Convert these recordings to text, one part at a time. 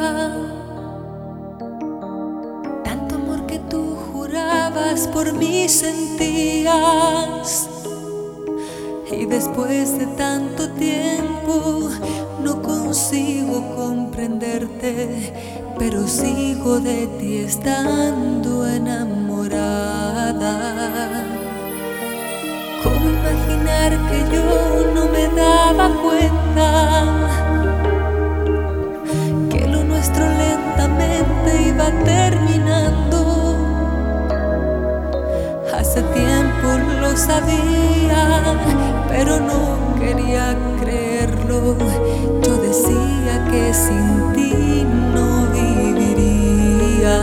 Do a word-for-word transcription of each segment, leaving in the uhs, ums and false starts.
Tanto amor que tú jurabas por mí sentías. Y después de tanto tiempo no consigo comprenderte, pero sigo de ti estando enamorada. ¿Cómo imaginar que yo no me daba cuenta que lo nuestro lentamente iba terminando? Hace tiempo lo sabía, pero no quería creerlo. Yo decía que sin ti no viviría.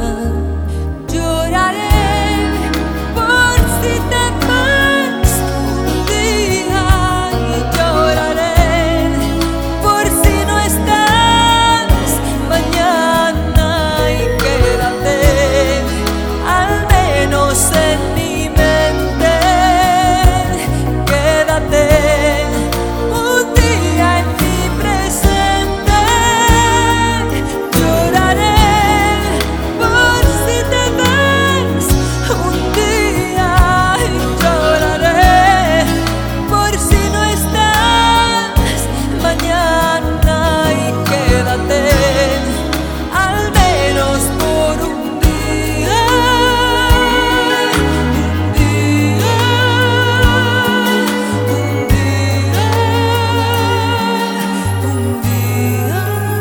Lloraré por si te vas un día, y lloraré por si no estás mañana, y quédate al menos en mi mente. Quédate un día en mi presente. Lloraré por si te vas un día, y lloraré por si no estás mañana, y quédate al menos por un día. Un día, un día,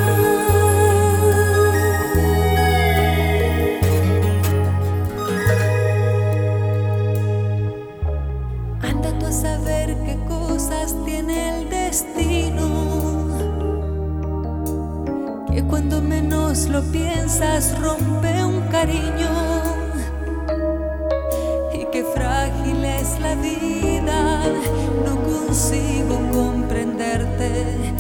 un día. Anda tú a saber qué cosas tiene el destino, que cuando menos lo piensas rompe un cariño, y qué frágil es la vida. No consigo comprenderte,